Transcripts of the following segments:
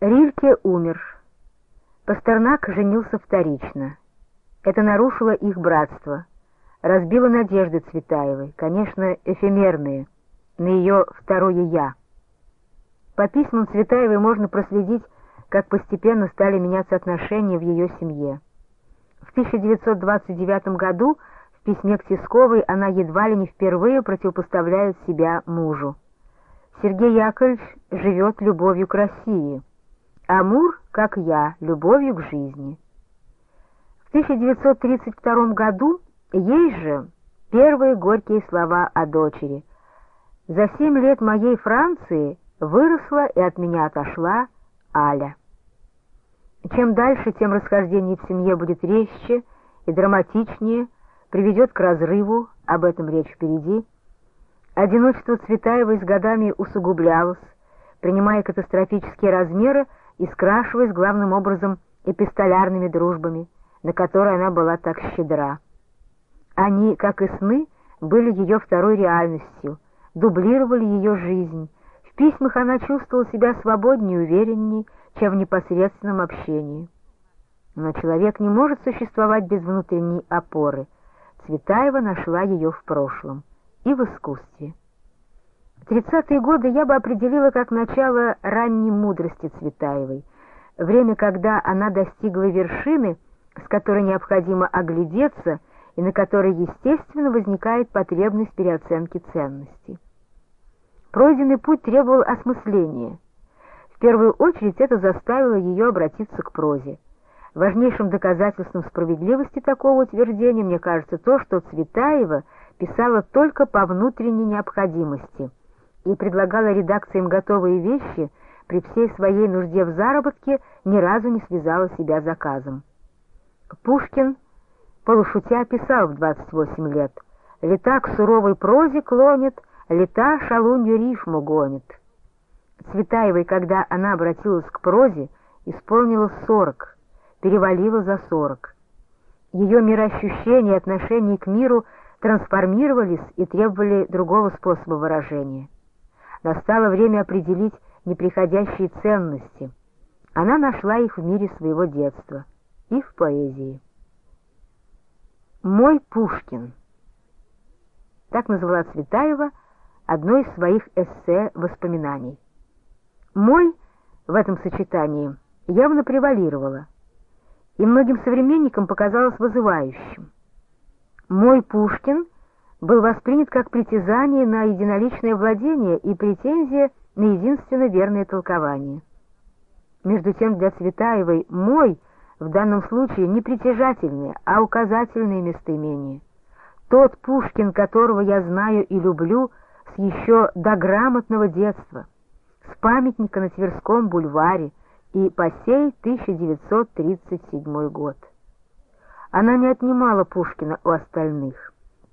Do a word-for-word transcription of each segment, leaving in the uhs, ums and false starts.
Рильке умер. Пастернак женился вторично. Это нарушило их братство, разбило надежды Цветаевой, конечно, эфемерные, на ее второе «я». По письмам Цветаевой можно проследить, как постепенно стали меняться отношения в ее семье. В тысяча девятьсот двадцать девятом году в письме к Тисковой она едва ли не впервые противопоставляет себя мужу. Сергей Яковлевич живет любовью к России, а Мур, как я, любовью к жизни. В тысяча девятьсот тридцать втором году ей же первые горькие слова о дочери: «За семь лет моей Франции выросла и от меня отошла Аля». Чем дальше, тем расхождение в семье будет резче и драматичнее, приведет к разрыву, об этом речь впереди. Одиночество Цветаевой с годами усугублялось, принимая катастрофические размеры и скрашиваясь главным образом эпистолярными дружбами, на которые она была так щедра. Они, как и сны, были ее второй реальностью, дублировали ее жизнь. В письмах она чувствовала себя свободнее и увереннее, чем в непосредственном общении. Но человек не может существовать без внутренней опоры. Цветаева нашла ее в прошлом и в искусстве. Тридцатые годы я бы определила как начало ранней мудрости Цветаевой, время, когда она достигла вершины, с которой необходимо оглядеться и на которой, естественно, возникает потребность переоценки ценностей. Пройденный путь требовал осмысления. В первую очередь это заставило ее обратиться к прозе. Важнейшим доказательством справедливости такого утверждения мне кажется то, что Цветаева писала только по внутренней необходимости и предлагала редакциям готовые вещи, при всей своей нужде в заработке ни разу не связала себя заказом. Пушкин, полушутя, писал в двадцать восемь лет: «Лета к суровой прозе клонит, лета шалунью рифму гонит». Цветаевой, когда она обратилась к прозе, исполнилось сорок, перевалило за сорок. Ее мироощущение и отношение к миру трансформировались и требовали другого способа выражения. Настало время определить неприходящие ценности. Она нашла их в мире своего детства и в поэзии. «Мой Пушкин» — так назвала Цветаева одно из своих эссе-воспоминаний. «Мой» в этом сочетании явно превалировало, и многим современникам показалось вызывающим. «Мой Пушкин» был воспринят как притязание на единоличное владение и претензия на единственно верное толкование. Между тем для Цветаевой «мой» в данном случае не притяжательные, а указательные местоимения. Тот Пушкин, которого я знаю и люблю с еще дограмотного детства, с памятника на Тверском бульваре и по сей тысяча девятьсот тридцать седьмой год. Она не отнимала Пушкина у остальных.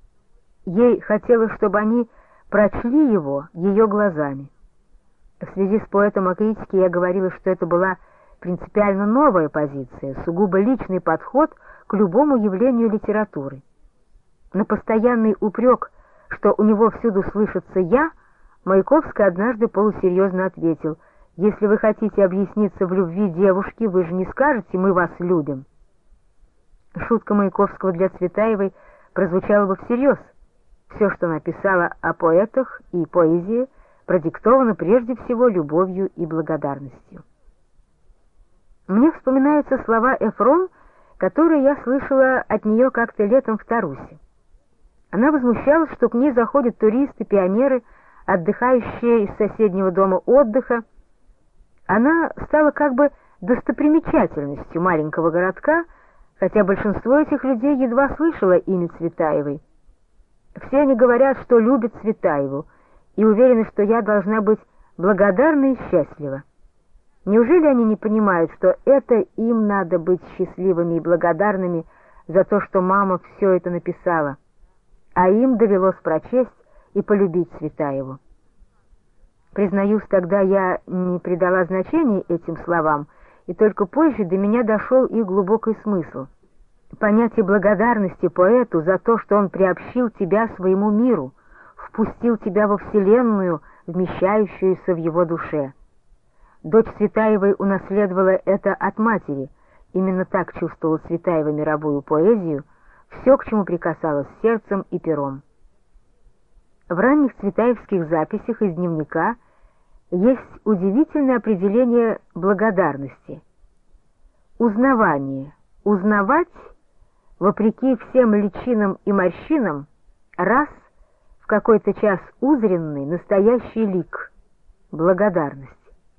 Ей хотелось, чтобы они прочли его ее глазами. В связи с поэтом о критике я говорила, что это была принципиально новая позиция, сугубо личный подход к любому явлению литературы. На постоянный упрек, что у него всюду слышится «я», Маяковский однажды полусерьезно ответил: «Если вы хотите объясниться в любви девушки, вы же не скажете «мы вас любим». Шутка Маяковского для Цветаевой прозвучала бы всерьез. Все, что написала о поэтах и поэзии, продиктовано прежде всего любовью и благодарностью. Мне вспоминаются слова Эфрон, которые я слышала от нее как-то летом в Тарусе. Она возмущалась, что к ней заходят туристы, пионеры, отдыхающие из соседнего дома отдыха. Она стала как бы достопримечательностью маленького городка, хотя большинство этих людей едва слышало имя Цветаевой. Все они говорят, что любят Цветаеву, и уверены, что я должна быть благодарна и счастлива. Неужели они не понимают, что это им надо быть счастливыми и благодарными за то, что мама все это написала, а им довелось прочесть и полюбить Цветаеву? Признаюсь, тогда я не придала значения этим словам, и только позже до меня дошел их глубокий смысл. Понятие благодарности поэту за то, что он приобщил тебя своему миру, впустил тебя во вселенную, вмещающуюся в его душе. Дочь Цветаевой унаследовала это от матери. Именно так чувствовала Цветаева мировую поэзию, все, к чему прикасалась сердцем и пером. В ранних цветаевских записях из дневника есть удивительное определение благодарности. Узнавание. Узнавать, вопреки всем личинам и морщинам, раз в какой-то час узренный настоящий лик. Благодарность.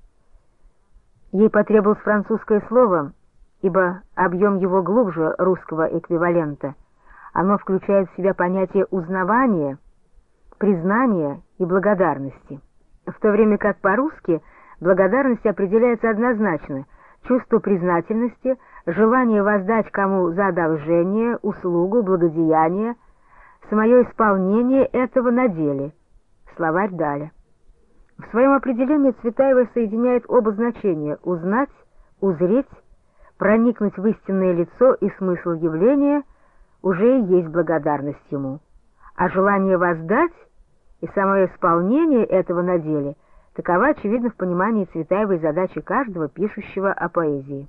Ей потребовалось французское слово, ибо объем его глубже русского эквивалента. Оно включает в себя понятие узнавания, признания и благодарности, в то время как по-русски благодарность определяется однозначно: чувство признательности, желание воздать кому за одолжение, услугу, благодеяние, самое исполнение этого на деле. Словарь Даля. В своем определении Цветаева соединяет оба значения: узнать, узреть, проникнуть в истинное лицо и смысл явления уже и есть благодарность ему, а желание воздать и самое исполнение этого на деле — такова, очевидно, в понимании Цветаевой задачи каждого пишущего о поэзии.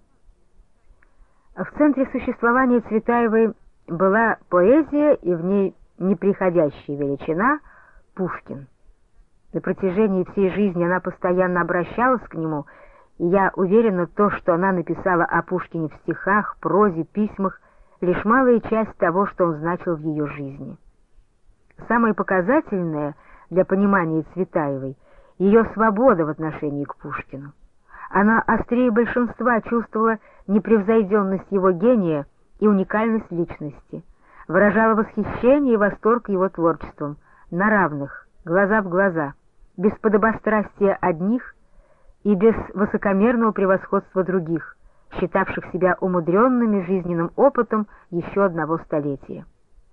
В центре существования Цветаевой была поэзия и в ней неприходящая величина — Пушкин. На протяжении всей жизни она постоянно обращалась к нему, и я уверена, то, что она написала о Пушкине в стихах, прозе, письмах, лишь малая часть того, что он значил в ее жизни. Самое показательное для понимания Цветаевой — ее свобода в отношении к Пушкину. Она острее большинства чувствовала непревзойденность его гения и уникальность личности, выражала восхищение и восторг его творчеством, на равных, глаза в глаза, без подобострастия одних и без высокомерного превосходства других, считавших себя умудренными жизненным опытом еще одного столетия.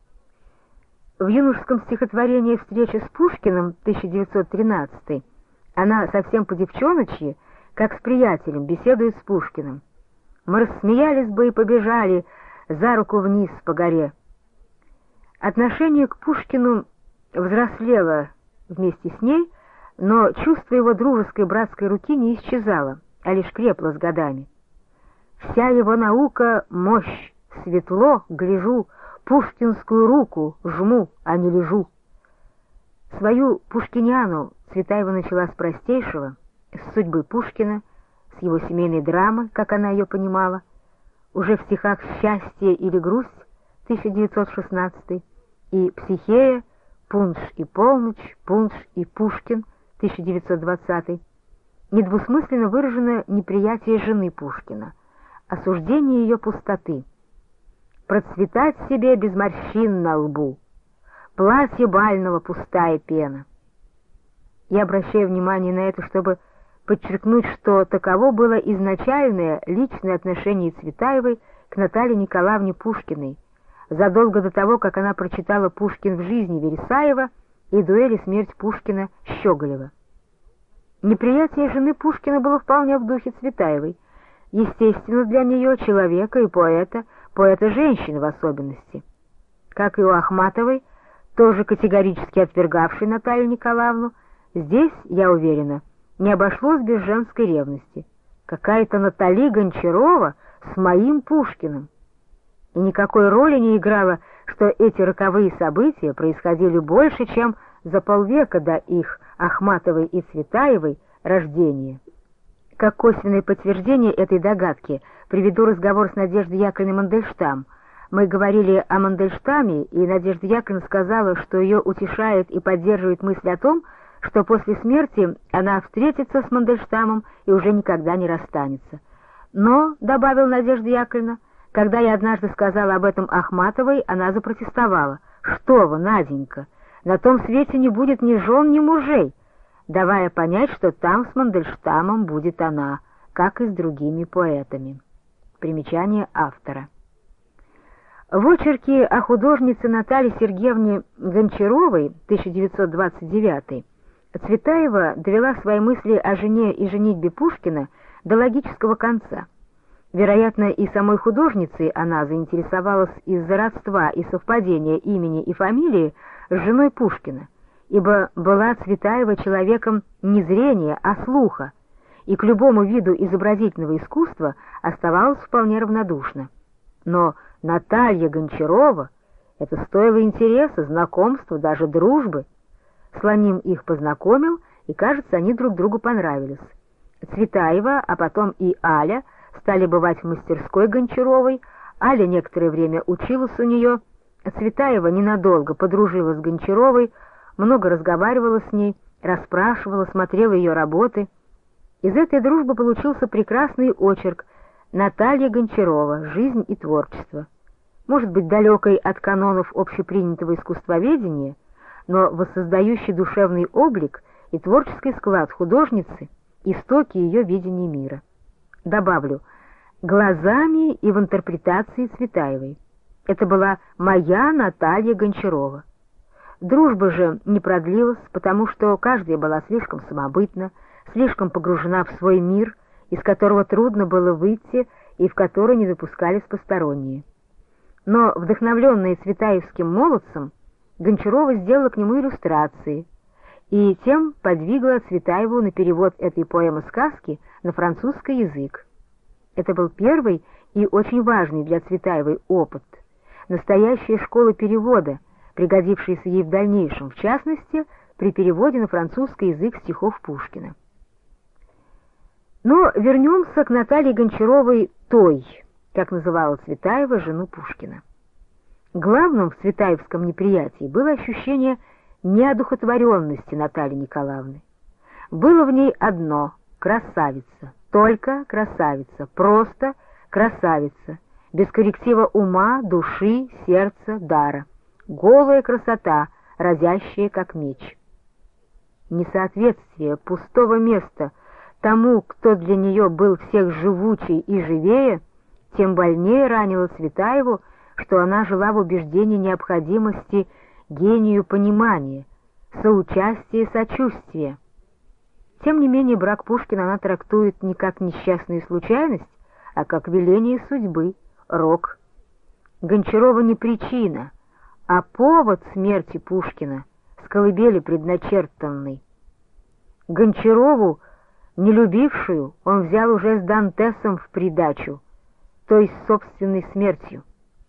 В юношеском стихотворении «Встреча с Пушкиным» тысяча девятьсот тринадцатый она совсем по-девчоночьи, как с приятелем, беседует с Пушкиным. «Мы рассмеялись бы и побежали за руку вниз по горе». Отношение к Пушкину взрослело вместе с ней, но чувство его дружеской братской руки не исчезало, а лишь крепло с годами. «Вся его наука — мощь, светло, гляжу, пушкинскую руку жму, а не лежу». Свою пушкиниану Цветаева начала с простейшего, с судьбы Пушкина, с его семейной драмы, как она ее понимала, уже в стихах «Счастье или грусть» тысяча девятьсот шестнадцатый и «Психея», «Пунш и полночь», «Пунш и Пушкин» тысяча девятьсот двадцатый, недвусмысленно выражено неприятие жены Пушкина, осуждение ее пустоты. «Процветать себе без морщин на лбу, платье бального пустая пена». Я обращаю внимание на это, чтобы подчеркнуть, что таково было изначальное личное отношение Цветаевой к Наталье Николаевне Пушкиной, задолго до того, как она прочитала «Пушкин в жизни» Вересаева и «Дуэль и смерть Пушкина» Щеголева. Неприятие жены Пушкина было вполне в духе Цветаевой, естественно для нее, человека и поэта, поэта-женщины в особенности. Как и у Ахматовой, тоже категорически отвергавшей Наталью Николаевну, здесь, я уверена, не обошлось без женской ревности. Какая-то Натали Гончарова с моим Пушкиным. И никакой роли не играло, что эти роковые события происходили больше, чем за полвека до их, Ахматовой и Цветаевой, рождения. Как косвенное подтверждение этой догадки приведу разговор с Надеждой Яковлевной Мандельштам. Мы говорили о Мандельштаме, и Надежда Яковлевна сказала, что ее утешает и поддерживает мысль о том, что после смерти она встретится с Мандельштамом и уже никогда не расстанется. Но, добавила Надежда Яковлевна, когда я однажды сказала об этом Ахматовой, она запротестовала. «Что вы, Наденька, на том свете не будет ни жен, ни мужей», давая понять, что там с Мандельштамом будет она, как и с другими поэтами. Примечание автора. В очерке о художнице Наталье Сергеевне Гончаровой тысяча девятьсот двадцать девятый Цветаева довела свои мысли о жене и женитьбе Пушкина до логического конца. Вероятно, и самой художницей она заинтересовалась из-за родства и совпадения имени и фамилии с женой Пушкина, ибо была Цветаева человеком не зрения, а слуха, и к любому виду изобразительного искусства оставалась вполне равнодушна. Но Наталья Гончарова — это стоило интереса, знакомства, даже дружбы. Слоним их познакомил, и, кажется, они друг другу понравились. Цветаева, а потом и Аля стали бывать в мастерской Гончаровой. Аля некоторое время училась у нее. Цветаева ненадолго подружилась с Гончаровой, много разговаривала с ней, расспрашивала, смотрела ее работы. Из этой дружбы получился прекрасный очерк «Наталья Гончарова. Жизнь и творчество». Может быть, далекой от канонов общепринятого искусствоведения, но воссоздающий душевный облик и творческий склад художницы, истоки ее видения мира. Добавлю, глазами и в интерпретации Цветаевой. Это была моя Наталья Гончарова. Дружба же не продлилась, потому что каждая была слишком самобытна, слишком погружена в свой мир, из которого трудно было выйти и в который не допускались посторонние. Но, вдохновленная Цветаевским молодцем, Гончарова сделала к нему иллюстрации и тем подвигла Цветаеву на перевод этой поэмы-сказки на французский язык. Это был первый и очень важный для Цветаевой опыт, настоящая школа перевода, пригодившаяся ей в дальнейшем, в частности, при переводе на французский язык стихов Пушкина. Но вернемся к Наталье Гончаровой той, как называла Цветаева жену Пушкина. Главным в цветаевском неприятии было ощущение неодухотворенности Натальи Николаевны. Было в ней одно — красавица, только красавица, просто красавица, без корректива ума, души, сердца, дара. Голая красота, разящая как меч. Несоответствие пустого места тому, кто для нее был всех живучей и живее, тем больнее ранило Цветаеву, что она жила в убеждении необходимости гению понимания, соучастия и сочувствия. Тем не менее, брак Пушкина она трактует не как несчастную случайность, а как веление судьбы, рок. Гончарова не причина, а повод смерти Пушкина, с колыбели предначертанный. Гончарову, не любившую, он взял уже с Дантесом в придачу, то есть собственной смертью.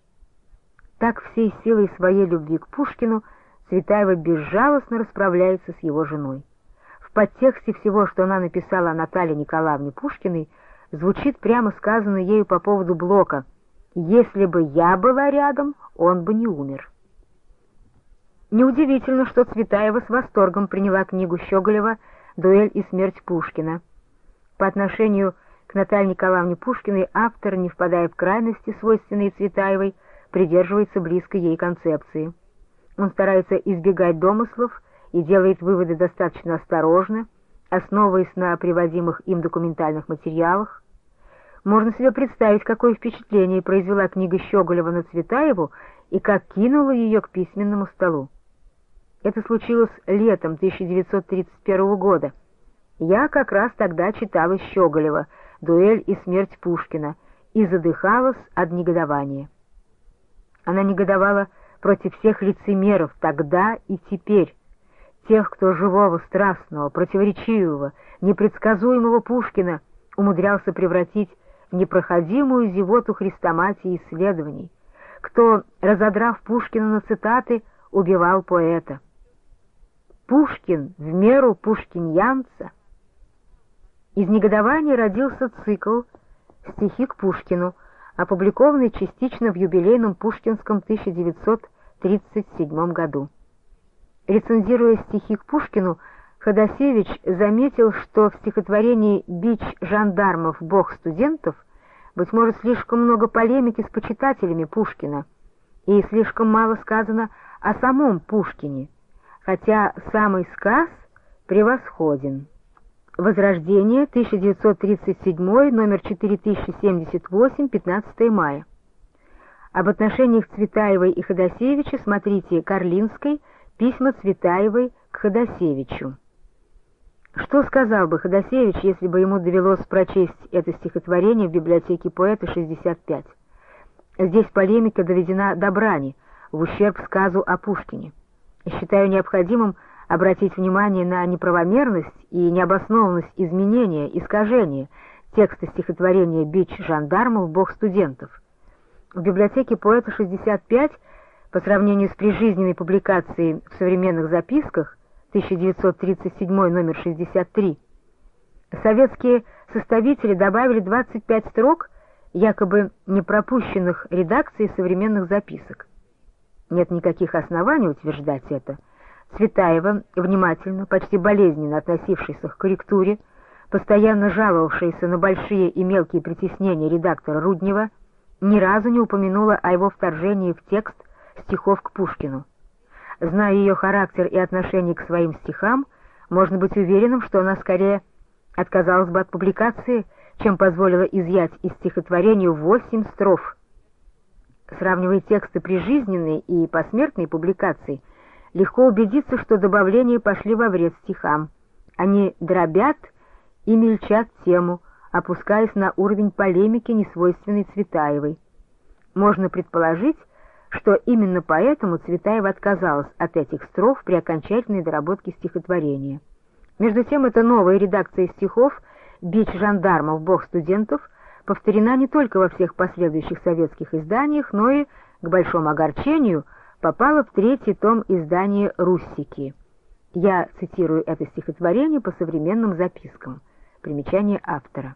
Так всей силой своей любви к Пушкину Цветаева безжалостно расправляется с его женой. В подтексте всего, что она написала о Наталье Николаевне Пушкиной, звучит прямо сказанное ею по поводу Блока: «Если бы я была рядом, он бы не умер». Неудивительно, что Цветаева с восторгом приняла книгу Щеголева «Дуэль и смерть Пушкина». По отношению к Наталье Николаевне Пушкиной автор, не впадая в крайности, свойственные Цветаевой, придерживается близкой ей концепции. Он старается избегать домыслов и делает выводы достаточно осторожно, основываясь на приводимых им документальных материалах. Можно себе представить, какое впечатление произвела книга Щеголева на Цветаеву и как кинула ее к письменному столу. Это случилось летом тысяча девятьсот тридцать первого года. Я как раз тогда читала Щеголева «Дуэль и смерть Пушкина» и задыхалась от негодования. Она негодовала против всех лицемеров тогда и теперь, тех, кто живого, страстного, противоречивого, непредсказуемого Пушкина умудрялся превратить в непроходимую зевоту хрестоматии исследований, кто, разодрав Пушкина на цитаты, убивал поэта. Пушкин в меру пушкиньянца. Из негодования родился цикл «Стихи к Пушкину», опубликованный частично в юбилейном пушкинском тысяча девятьсот тридцать седьмом году. Рецензируя стихи к Пушкину, Ходосевич заметил, что в стихотворении «Бич жандармов, бог студентов» быть может слишком много полемики с почитателями Пушкина, и слишком мало сказано о самом Пушкине, хотя самый сказ превосходен. Возрождение, тысяча девятьсот тридцать седьмой, номер четыре тысячи семьдесят восемь, пятнадцатое мая. Об отношениях Цветаевой и Ходосевича смотрите Карлинской «Письма Цветаевой к Ходосевичу». Что сказал бы Ходосевич, если бы ему довелось прочесть это стихотворение в библиотеке поэта шестьдесят пять? Здесь полемика доведена до брани, в ущерб сказу о Пушкине. Считаю необходимым обратить внимание на неправомерность и необоснованность изменения, искажения текста стихотворения «Бич жандармов, бог студентов». В библиотеке поэта шестьдесят пять, по сравнению с прижизненной публикацией в «Современных записках» тысяча девятьсот тридцать семь, номер шестьдесят три, советские составители добавили двадцать пять строк, якобы не пропущенных редакцией «Современных записок». Нет никаких оснований утверждать это. Цветаева, внимательно, почти болезненно относившаяся к корректуре, постоянно жаловавшаяся на большие и мелкие притеснения редактора Руднева, ни разу не упомянула о его вторжении в текст стихов к Пушкину. Зная ее характер и отношение к своим стихам, можно быть уверенным, что она скорее отказалась бы от публикации, чем позволила изъять из стихотворения восемь строф. Сравнивая тексты прижизненной и посмертной публикации, легко убедиться, что добавления пошли во вред стихам. Они дробят и мельчат тему, опускаясь на уровень полемики, несвойственной Цветаевой. Можно предположить, что именно поэтому Цветаева отказалась от этих строф при окончательной доработке стихотворения. Между тем, эта новая редакция стихов «Бич жандармов, бог студентов» повторена не только во всех последующих советских изданиях, но и, к большому огорчению, попала в третий том издания «Руссики». Я цитирую это стихотворение по современным запискам. Примечание автора.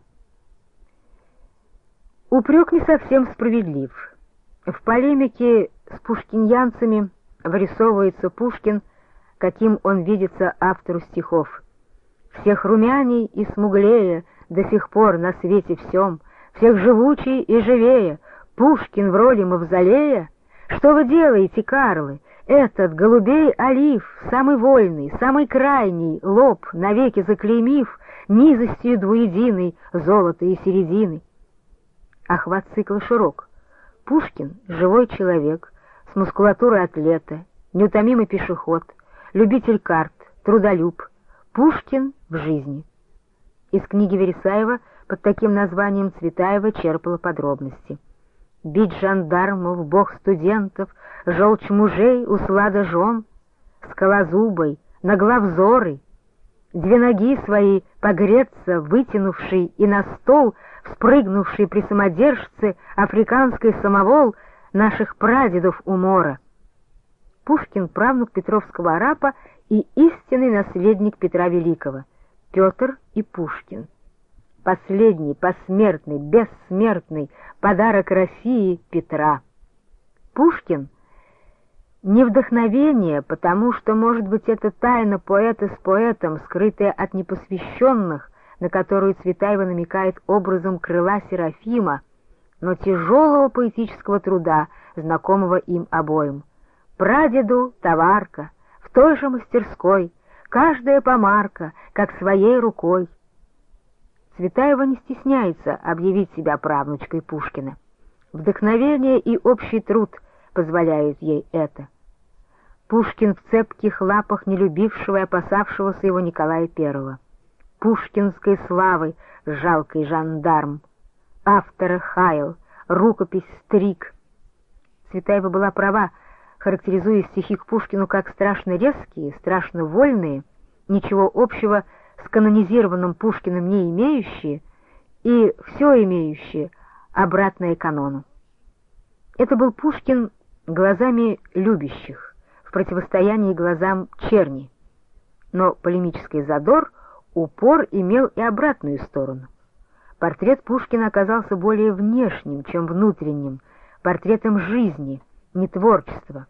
Упрек не совсем справедлив. В полемике с пушкиньянцами вырисовывается Пушкин, каким он видится автору стихов. «Всех румяней и смуглее до сих пор на свете всем, всех живучей и живее, Пушкин в роли Мавзолея. Что вы делаете, Карлы? Этот голубей олив, самый вольный, самый крайний, лоб, навеки заклеймив, низостью двуединой, золота и середины». Охват цикла широк. Пушкин — живой человек, с мускулатурой атлета, неутомимый пешеход, любитель карт, трудолюб. Пушкин в жизни. Из книги Вересаева под таким названием Цветаева черпала подробности. «Бич жандармов, бог студентов, желчь мужей, услада жен, скалозубой, нагловзорый, две ноги свои погреться, вытянувший и на стол спрыгнувший при самодержце африканский самовол наших прадедов умора». Пушкин — правнук петровского арапа и истинный наследник Петра Великого. Петр и Пушкин. Последний, посмертный, бессмертный подарок России Петра. Пушкин — не вдохновение, потому что, может быть, это тайна поэта с поэтом, скрытая от непосвященных, на которую Цветаева намекает образом крыла Серафима, но тяжелого поэтического труда, знакомого им обоим. Прадеду товарка, в той же мастерской, каждая помарка, как своей рукой. Цветаева не стесняется объявить себя правнучкой Пушкина. Вдохновение и общий труд позволяют ей это. Пушкин в цепких лапах не любившего и опасавшегося его Николая Первого. Пушкинской славой жалкий жандарм. Автора хаял, рукопись стриг. Цветаева была права, характеризуя стихи к Пушкину как страшно резкие, страшно вольные, ничего общего с канонизированным Пушкиным не имеющие и все имеющие, обратное канону. Это был Пушкин глазами любящих, в противостоянии глазам черни. Но полемический задор, упор имел и обратную сторону. Портрет Пушкина оказался более внешним, чем внутренним, портретом жизни, не творчества.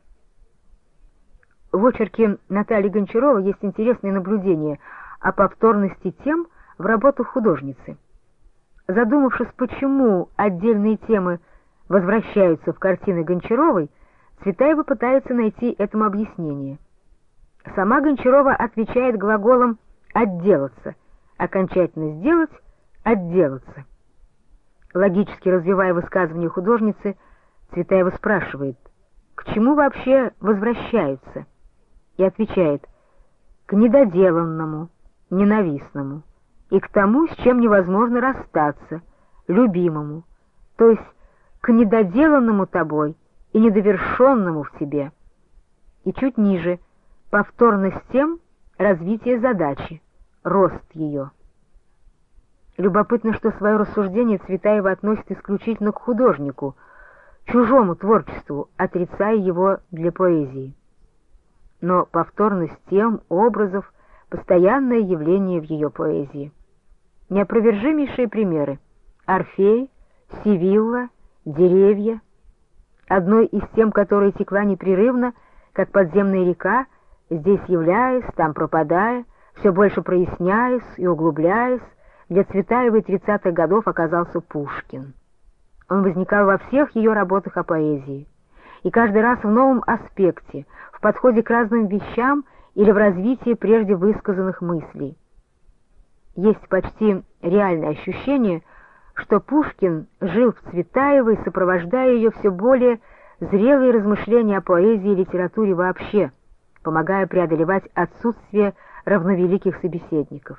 В очерке Натальи Гончаровой есть интересные наблюдения о повторности тем в работах художницы. Задумавшись, почему отдельные темы возвращаются в картины Гончаровой, Цветаева пытается найти этому объяснение. Сама Гончарова отвечает глаголом «отделаться», окончательно сделать, отделаться. Логически развивая высказывание художницы, Цветаева спрашивает, к чему вообще возвращаются, и отвечает, к недоделанному, ненавистному, и к тому, с чем невозможно расстаться, любимому, то есть к недоделанному тобой и недовершенному в тебе. И чуть ниже, повторно с тем, развитие задачи, рост ее. Любопытно, что свое рассуждение Цветаева относит исключительно к художнику, чужому творчеству, отрицая его для поэзии. Но повторность тем, образов — постоянное явление в ее поэзии. Неопровержимейшие примеры — Орфей, Сивилла, деревья. Одной из тем, которая текла непрерывно, как подземная река, здесь являясь, там пропадая, все больше проясняясь и углубляясь, для Цветаевой тридцатых годов оказался Пушкин. Он возникал во всех ее работах о поэзии, и каждый раз в новом аспекте, в подходе к разным вещам или в развитии прежде высказанных мыслей. Есть почти реальное ощущение, что Пушкин жил в Цветаевой, сопровождая ее все более зрелые размышления о поэзии и литературе вообще, помогая преодолевать отсутствие равновеликих собеседников.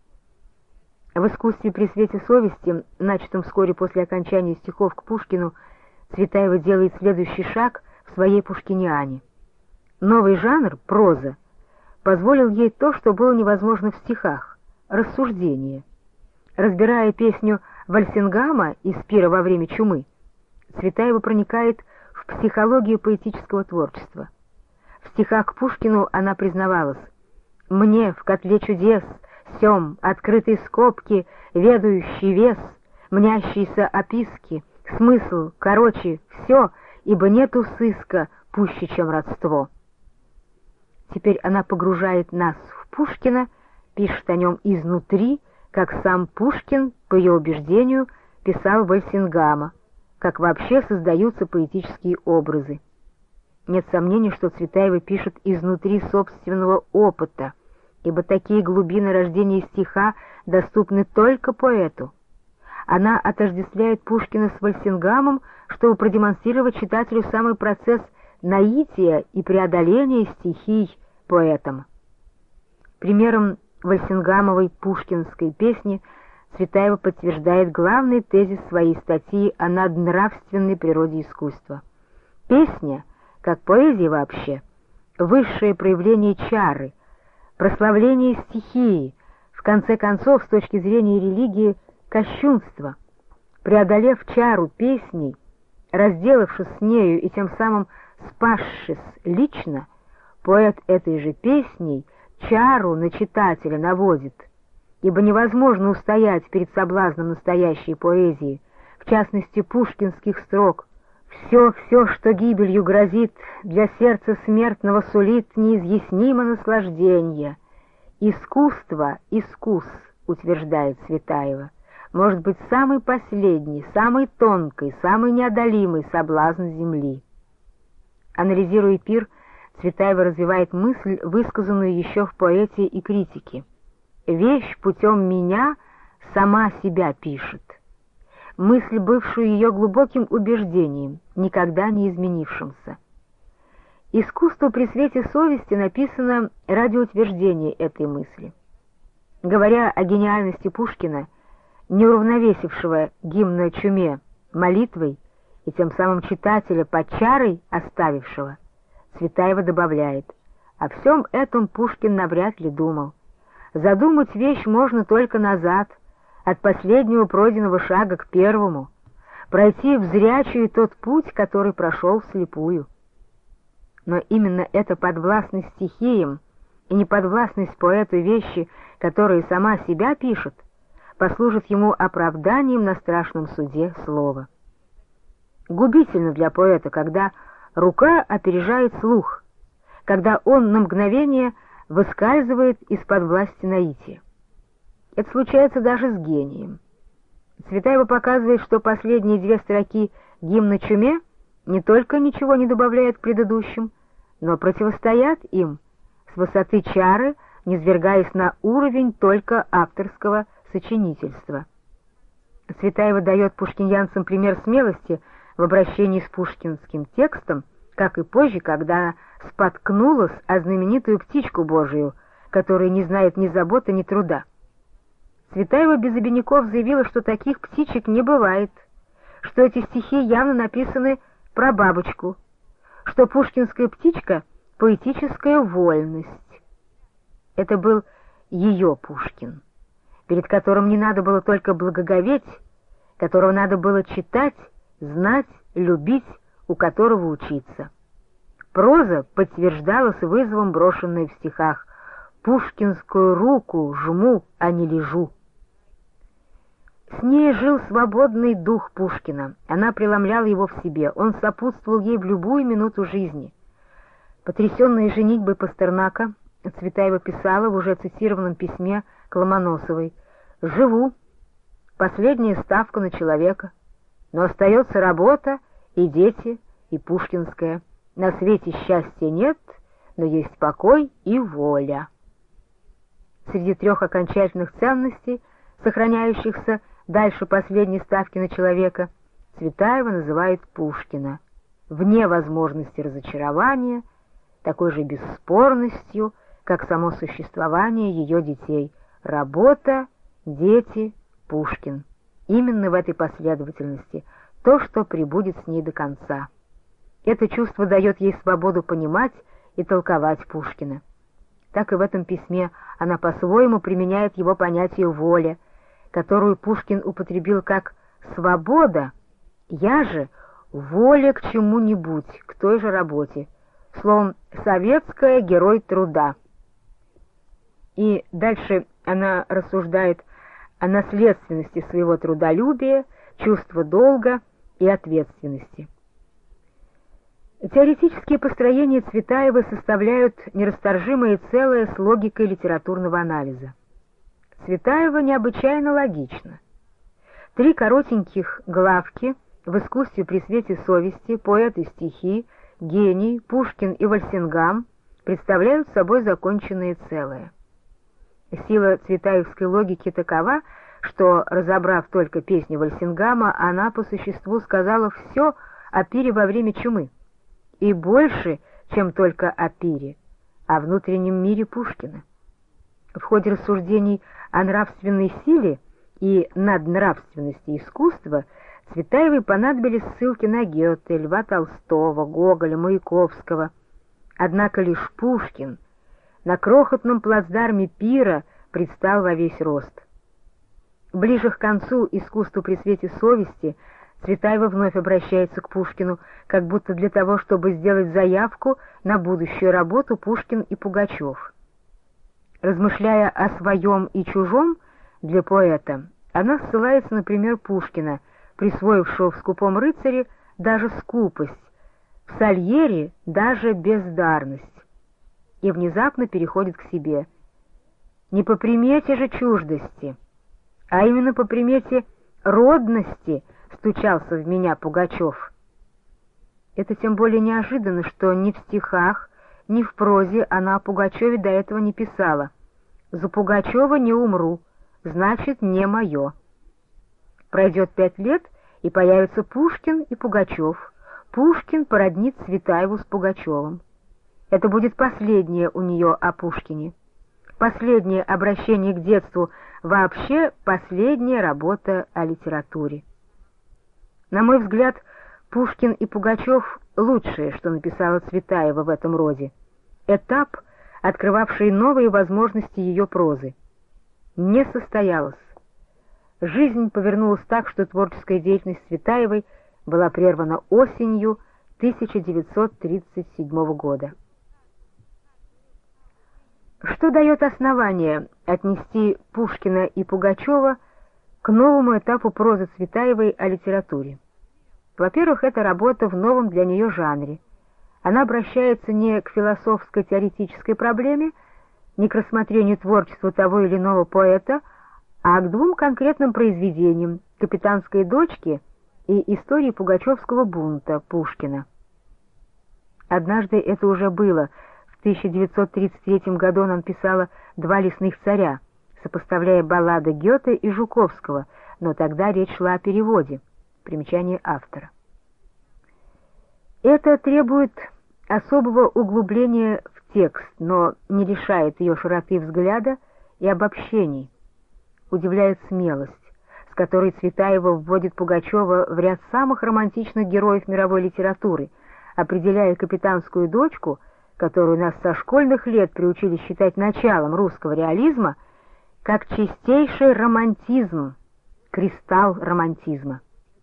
В искусстве при свете совести, начатом вскоре после окончания стихов к Пушкину, Цветаева делает следующий шаг в своей пушкиниане. Новый жанр, проза, позволил ей то, что было невозможно в стихах — рассуждение. Разбирая песню Вальсингама из «Пира во время чумы», Цветаева проникает в психологию поэтического творчества. В стихах к Пушкину она признавалась: «Мне в котле чудес сём открытой скобки ведающий вес, мнящиеся описки, смысл, короче, все, ибо нету сыска пуще, чем родство». Теперь она погружает нас в Пушкина, пишет о нем изнутри, как сам Пушкин, по ее убеждению, писал Вальсингама, как вообще создаются поэтические образы. Нет сомнений, что Цветаева пишет изнутри собственного опыта, ибо такие глубины рождения стиха доступны только поэту. Она отождествляет Пушкина с Вальсингамом, чтобы продемонстрировать читателю самый процесс наития и преодоления стихий поэтом. Примером Вальсингамовой пушкинской песни Цветаева подтверждает главный тезис своей статьи о наднравственной природе искусства. Песня, как поэзия вообще, высшее проявление чары, прославление стихии, в конце концов, с точки зрения религии, кощунство. Преодолев чару песней, разделавшись с нею и тем самым спасшись лично, поэт этой же песней чару на читателя наводит, ибо невозможно устоять перед соблазном настоящей поэзии, в частности пушкинских строк: «Все, все, что гибелью грозит, для сердца смертного сулит неизъяснимо наслаждение. Искусство, искус», утверждает Цветаева, может быть самый последний, самый тонкий, самый неодолимый соблазн земли. Анализируя пир, Цветаева развивает мысль, высказанную еще в «Поэте и критике». «Вещь путем меня сама себя пишет». Мысль, бывшую ее глубоким убеждением, никогда не изменившимся. Искусство при свете совести написано ради утверждения этой мысли. Говоря о гениальности Пушкина, не уравновесившего гимна чуме молитвой и тем самым читателя под чарой оставившего, Цветаева добавляет: «О всем этом Пушкин навряд ли думал. Задумать вещь можно только назад, от последнего пройденного шага к первому, пройти в зрячую тот путь, который прошел вслепую». Но именно эта подвластность стихиям и неподвластность поэту вещи, которые сама себя пишет, послужит ему оправданием на страшном суде слова. Губительно для поэта, когда рука опережает слух, когда он на мгновение выскальзывает из-под власти наития. Это случается даже с гением. Цветаева показывает, что последние две строки гимна чуме не только ничего не добавляют к предыдущим, но противостоят им, с высоты чары, низвергаясь на уровень только авторского сочинительства. Цветаева дает пушкиньянцам пример смелости в обращении с пушкинским текстом, как и позже, когда споткнулась о знаменитую птичку Божию, которая не знает ни заботы, ни труда. Цветаева без обиняков заявила, что таких птичек не бывает, что эти стихи явно написаны про бабочку, что пушкинская птичка — поэтическая вольность. Это был ее Пушкин, перед которым не надо было только благоговеть, которого надо было читать, знать, любить, у которого учиться. Проза подтверждала с вызовом, брошенной в стихах: «Пушкинскую руку жму, а не лежу». С ней жил свободный дух Пушкина, она преломляла его в себе, он сопутствовал ей в любую минуту жизни. Потрясенная женитьбой Пастернака, Цветаева писала в уже цитированном письме к Ломоносовой: «Живу, последняя ставка на человека, но остается работа и дети, и пушкинская. На свете счастья нет, но есть покой и воля». Среди трех окончательных ценностей, сохраняющихся дальше последней ставки на человека, Цветаева называет Пушкина, вне возможности разочарования, такой же бесспорностью, как само существование ее детей: работа, дети, Пушкин. Именно в этой последовательности, то, что прибудет с ней до конца. Это чувство дает ей свободу понимать и толковать Пушкина. Так и в этом письме она по-своему применяет его понятие «воля», которую Пушкин употребил как «свобода», я же «воля к чему-нибудь, к той же работе», словом, советская герой труда. И дальше она рассуждает о наследственности своего трудолюбия, чувства долга и ответственности. Теоретические построения Цветаевой составляют нерасторжимое целое с логикой литературного анализа. Цветаева необычайно логична. Три коротеньких главки в «Искусстве при свете совести», «Поэт и стихи», «Гений», «Пушкин и Вальсингам» представляют собой законченное целое. Сила цветаевской логики такова, что, разобрав только песню Вальсингама, она по существу сказала все о пире во время чумы, и больше, чем только о пире, о внутреннем мире Пушкина. В ходе рассуждений о нравственной силе и наднравственности искусства Цветаевой понадобились ссылки на Гёте, Льва Толстого, Гоголя, Маяковского. Однако лишь Пушкин на крохотном плацдарме пира предстал во весь рост. Ближе к концу «Искусства при свете совести» Цветаева вновь обращается к Пушкину, как будто для того, чтобы сделать заявку на будущую работу «Пушкин и Пугачев». Размышляя о своем и чужом для поэта, она ссылается на пример Пушкина, присвоившего в «Скупом рыцаре» даже скупость, в «Сальере» даже бездарность, и внезапно переходит к себе. Не по примете же чуждости, а именно по примете родности стучался в меня Пугачев. Это тем более неожиданно, что ни в стихах, ни в прозе она о Пугачеве до этого не писала. «За Пугачева не умру, значит, не мое». Пройдет пять лет, и появится Пушкин и Пугачев. Пушкин породнит Цветаеву с Пугачевым. Это будет последнее у нее о Пушкине. Последнее обращение к детству, вообще последняя работа о литературе. На мой взгляд, Пушкин и Пугачев — лучшее, что написала Цветаева в этом роде. Этап, открывавший новые возможности ее прозы. Не состоялось. Жизнь повернулась так, что творческая деятельность Цветаевой была прервана осенью тысяча девятьсот тридцать седьмого года. Что дает основание отнести Пушкина и Пугачева к новому этапу прозы Цветаевой о литературе? Во-первых, это работа в новом для нее жанре. Она обращается не к философско-теоретической проблеме, не к рассмотрению творчества того или иного поэта, а к двум конкретным произведениям «Капитанской дочке» и «Истории пугачевского бунта» Пушкина. Однажды это уже было. В тысяча девятьсот тридцать третьем году она написала «Два лесных царя», сопоставляя баллады Гёте и Жуковского, но тогда речь шла о переводе. Примечание автора. Это требует особого углубления в текст, но не лишает ее широты взгляда и обобщений. Удивляет смелость, с которой Цветаева вводит Пугачева в ряд самых романтичных героев мировой литературы, определяя «Капитанскую дочку» которую нас со школьных лет приучили считать началом русского реализма, как чистейший романтизм, кристалл романтизма.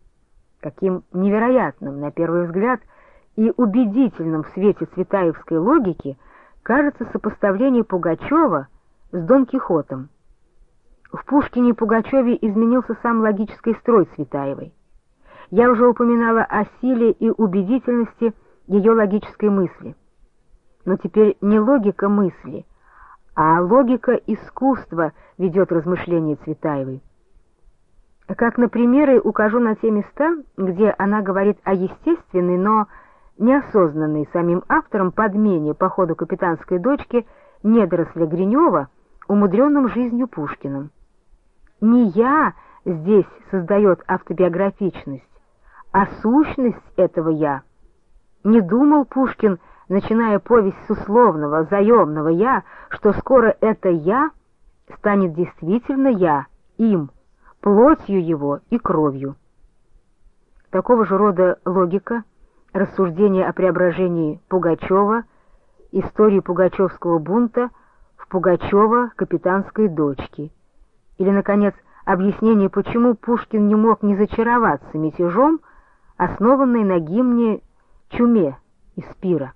Каким невероятным, на первый взгляд, и убедительным в свете цветаевской логики кажется сопоставление Пугачева с Дон Кихотом. В Пушкине и Пугачеве изменился сам логический строй Цветаевой. Я уже упоминала о силе и убедительности ее логической мысли. Но теперь не логика мысли, а логика искусства ведет размышления Цветаевой. Как на примеры укажу на те места, где она говорит о естественной, но неосознанной самим автором подмене по ходу капитанской дочки недоросля Гринева, умудренным жизнью Пушкиным. Не «я» здесь создает автобиографичность, а сущность этого «я». Не думал Пушкин, начиная повесть с условного, заемного «я», что скоро это «я» станет действительно «я», им, плотью его и кровью. Такого же рода логика, рассуждение о преображении Пугачева, истории пугачевского бунта в Пугачева капитанской дочки, или, наконец, объяснение, почему Пушкин не мог не зачароваться мятежом, основанной на гимне «Чуме» из Пира.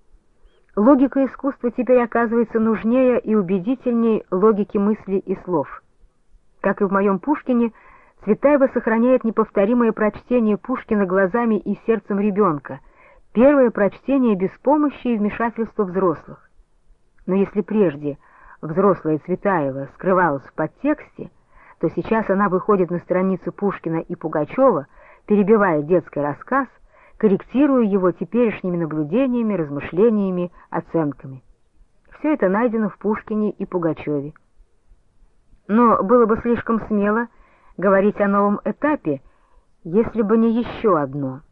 Логика искусства теперь оказывается нужнее и убедительнее логики мысли и слов. Как и в моем Пушкине, Цветаева сохраняет неповторимое прочтение Пушкина глазами и сердцем ребенка, первое прочтение без помощи и вмешательства взрослых. Но если прежде взрослая Цветаева скрывалась в подтексте, то сейчас она выходит на страницу Пушкина и Пугачева, перебивая детский рассказ, корректируя его теперешними наблюдениями, размышлениями, оценками. Все это найдено в Пушкине и Пугачеве. Но было бы слишком смело говорить о новом этапе, если бы не еще одно.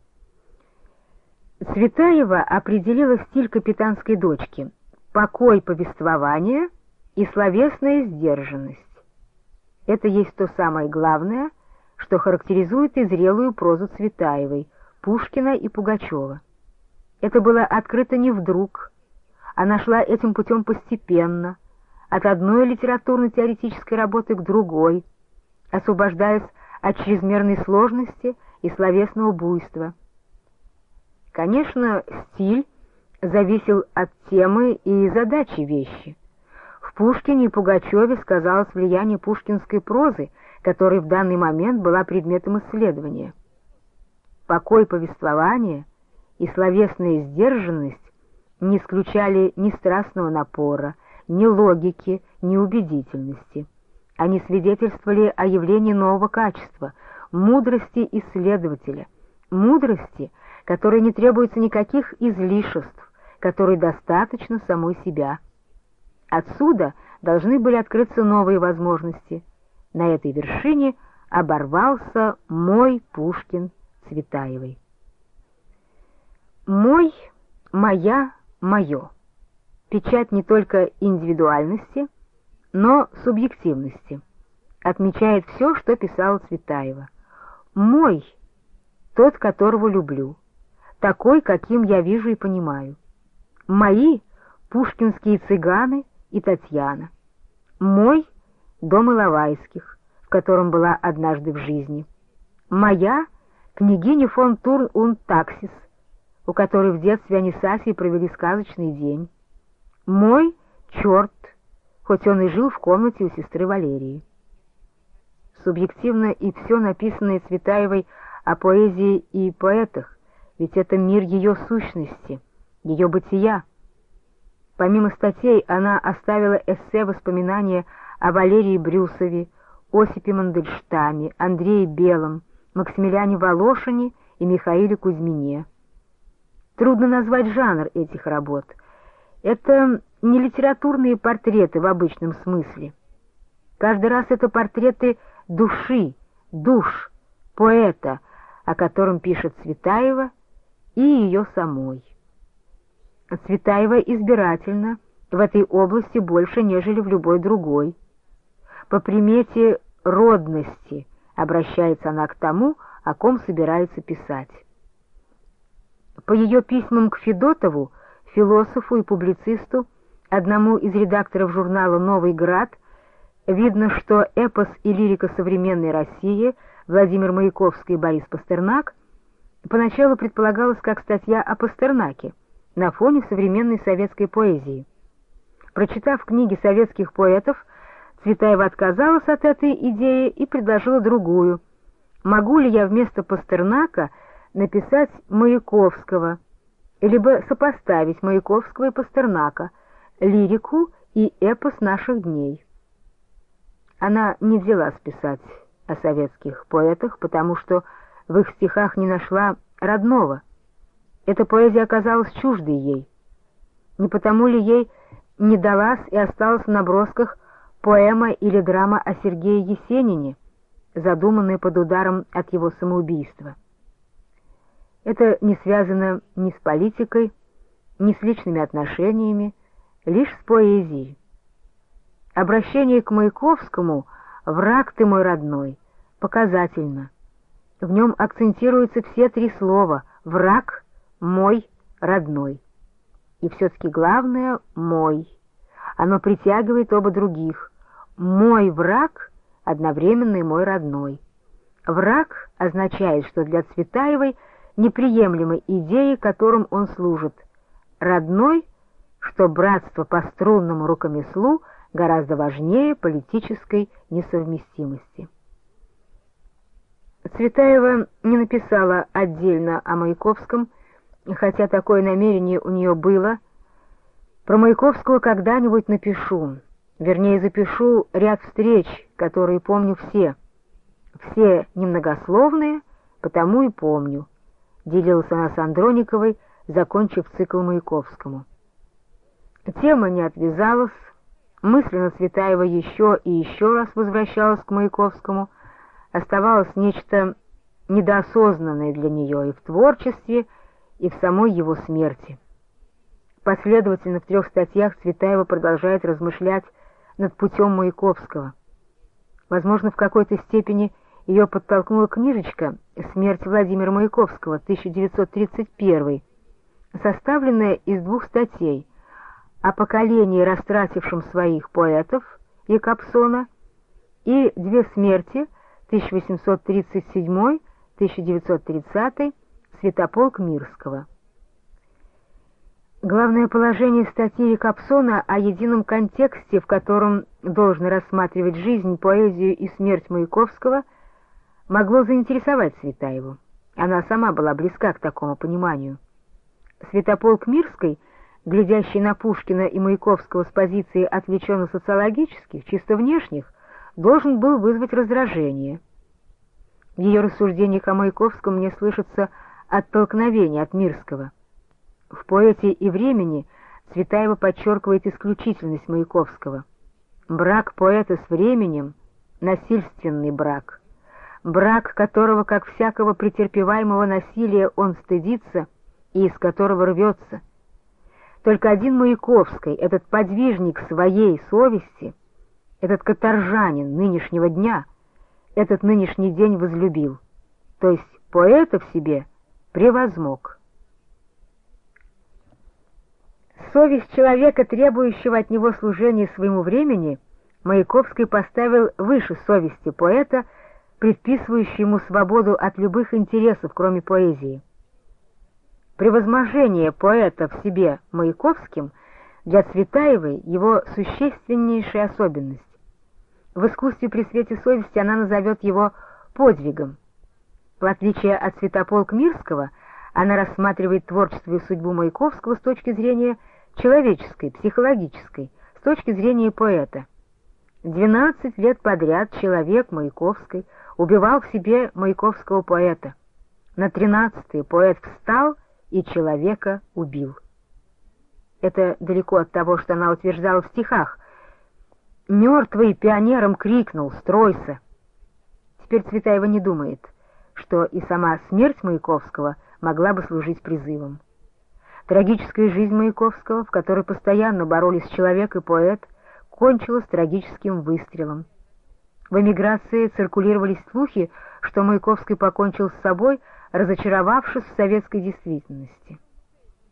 Цветаева определила стиль капитанской дочки: покой повествования и словесная сдержанность. Это есть то самое главное, что характеризует и зрелую прозу Цветаевой, Пушкина и Пугачева. Это было открыто не вдруг, она шла этим путем постепенно, от одной литературно-теоретической работы к другой, освобождаясь от чрезмерной сложности и словесного буйства. Конечно, стиль зависел от темы и задачи вещи. В Пушкине и Пугачеве сказалось влияние пушкинской прозы, которая в данный момент была предметом исследования. Покой повествования и словесная сдержанность не исключали ни страстного напора, ни логики, ни убедительности. Они свидетельствовали о явлении нового качества, мудрости исследователя, мудрости, которой не требуется никаких излишеств, которой достаточно самой себя. Отсюда должны были открыться новые возможности. На этой вершине оборвался мой Пушкин Цветаевой. Мой, моя, мое. Печать не только индивидуальности, но субъективности. Отмечает все, что писала Цветаева. Мой, тот, которого люблю, такой, каким я вижу и понимаю. Мои пушкинские цыганы и Татьяна. Мой дом Иловайских, в котором была однажды в жизни. Моя княгиня фон Турн und Таксис, у которой в детстве они с Асей провели сказочный день. Мой черт, хоть он и жил в комнате у сестры Валерии. Субъективно и все написанное Цветаевой о поэзии и поэтах, ведь это мир ее сущности, ее бытия. Помимо статей она оставила эссе воспоминания о Валерии Брюсове, Осипе Мандельштаме, Андрее Белом, Максимилиане Волошине и Михаиле Кузьмине. Трудно назвать жанр этих работ. Это не литературные портреты в обычном смысле. Каждый раз это портреты души, душ, поэта, о котором пишет Цветаева, и ее самой. Цветаева избирательна в этой области больше, нежели в любой другой. По примете родности обращается она к тому, о ком собирается писать. По ее письмам к Федотову философу и публицисту, одному из редакторов журнала «Новый град», видно, что эпос и лирика современной России Владимир Маяковский и Борис Пастернак поначалу предполагалось как статья о Пастернаке на фоне современной советской поэзии. Прочитав книги советских поэтов, Цветаева отказалась от этой идеи и предложила другую. Могу ли я вместо Пастернака написать Маяковского, либо сопоставить Маяковского и Пастернака, лирику и эпос наших дней? Она не взялась писать о советских поэтах, потому что в их стихах не нашла родного. Эта поэзия оказалась чуждой ей. Не потому ли ей не далась и осталась в набросках поэма или драма о Сергее Есенине, задуманная под ударом от его самоубийства? Это не связано ни с политикой, ни с личными отношениями, лишь с поэзией. Обращение к Маяковскому «Враг ты мой родной» показательно. В нем акцентируются все три слова «враг», «мой», «родной». И все-таки главное «мой». Оно притягивает оба других. «Мой враг» одновременно и «мой родной». «Враг» означает, что для Цветаевой неприемлемы идеи, которым он служит. «Родной», что братство по струнному рукомеслу гораздо важнее политической несовместимости. Цветаева не написала отдельно о Маяковском, хотя такое намерение у нее было. Про Маяковского когда-нибудь напишу, вернее запишу ряд встреч, которые помню все. Все немногословные, потому и помню, делилась она с Андрониковой, закончив цикл Маяковскому. Тема не отвязалась, мысленно Цветаева еще и еще раз возвращалась к Маяковскому, оставалось нечто недоосознанное для нее и в творчестве, и в самой его смерти. Последовательно в трех статьях Цветаева продолжает размышлять над путем Маяковского. Возможно, в какой-то степени ее подтолкнула книжечка «Смерть Владимира Маяковского» тысяча девятьсот тридцать первый, составленная из двух статей о поколении, растратившем своих поэтов, Якобсона, и «Две смерти» тысяча восемьсот тридцать седьмой — тысяча девятьсот тридцатый, Святополк Мирского. Главное положение статьи Якобсона о едином контексте, в котором должно рассматривать жизнь, поэзию и смерть Маяковского, могло заинтересовать Цветаеву. Она сама была близка к такому пониманию. Святополк Мирской, глядящий на Пушкина и Маяковского с позиции отвлеченно-социологических, чисто внешних, должен был вызвать раздражение. В ее рассуждениях о Маяковском мне слышится оттолкновение от Мирского. В «Поэте и времени» Цветаева подчеркивает исключительность Маяковского. Брак поэта с временем — насильственный брак. Брак, которого, как всякого претерпеваемого насилия, он стыдится и из которого рвется. Только один Маяковский, этот подвижник своей совести, этот каторжанин нынешнего дня, этот нынешний день возлюбил, то есть поэта в себе превозмог. Совесть человека, требующего от него служения своему времени, Маяковский поставил выше совести поэта, предписывающей ему свободу от любых интересов, кроме поэзии. Превозможение поэта в себе Маяковским для Цветаевой его существеннейшая особенность. В искусстве при свете совести она назовет его подвигом. В отличие от Святополк Мирского, она рассматривает творчество и судьбу Маяковского с точки зрения человеческой, психологической, с точки зрения поэта. Двенадцать лет подряд человек Маяковской убивал в себе Маяковского поэта. На тринадцатый поэт встал и человека убил. Это далеко от того, что она утверждала в стихах. «Мертвый пионером крикнул: стройся!» Теперь Цветаева не думает, что и сама смерть Маяковского могла бы служить призывом. Трагическая жизнь Маяковского, в которой постоянно боролись человек и поэт, кончилась трагическим выстрелом. В эмиграции циркулировали слухи, что Маяковский покончил с собой, разочаровавшись в советской действительности.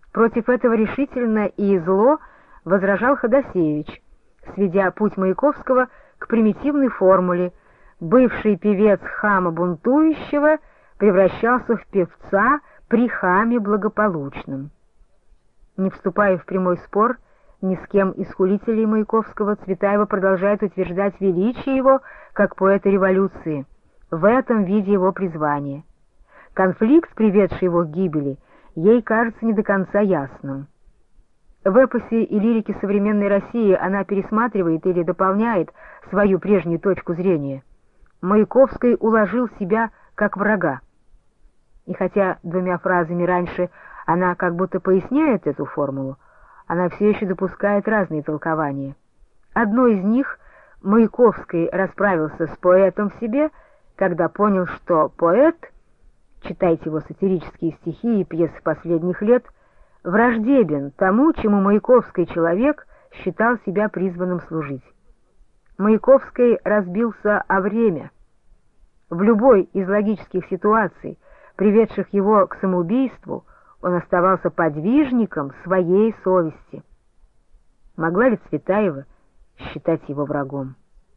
Против этого решительно и зло возражал Ходосевич, сведя путь Маяковского к примитивной формуле: бывший певец хама бунтующего превращался в певца при хаме благополучном. Не вступая в прямой спор ни с кем из хулителей Маяковского, Цветаева продолжает утверждать величие его как поэта революции. В этом виде его призвания. Конфликт, приведший его к гибели, ей кажется не до конца ясным. В эпосе и лирике современной России она пересматривает или дополняет свою прежнюю точку зрения. Маяковский уложил себя как врага. И хотя двумя фразами раньше она как будто поясняет эту формулу, она все еще допускает разные толкования. Одно из них — Маяковский расправился с поэтом в себе, когда понял, что поэт, читайте его сатирические стихи и пьесы последних лет, враждебен тому, чему Маяковский человек считал себя призванным служить. Маяковский разбился о время. В любой из логических ситуаций, приведших его к самоубийству, он оставался подвижником своей совести. Могла ли Цветаева считать его врагом?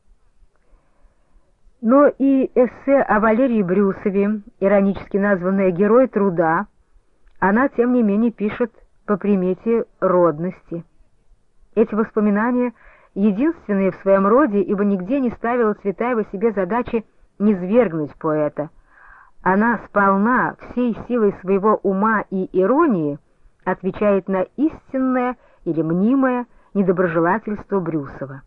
Но и эссе о Валерии Брюсове, иронически названное «Герой труда», она, тем не менее, пишет по примете родности. Эти воспоминания единственные в своем роде, ибо нигде не ставила Цветаева себе задачи низвергнуть поэта. Она сполна, всей силой своего ума и иронии отвечает на истинное или мнимое недоброжелательство Брюсова.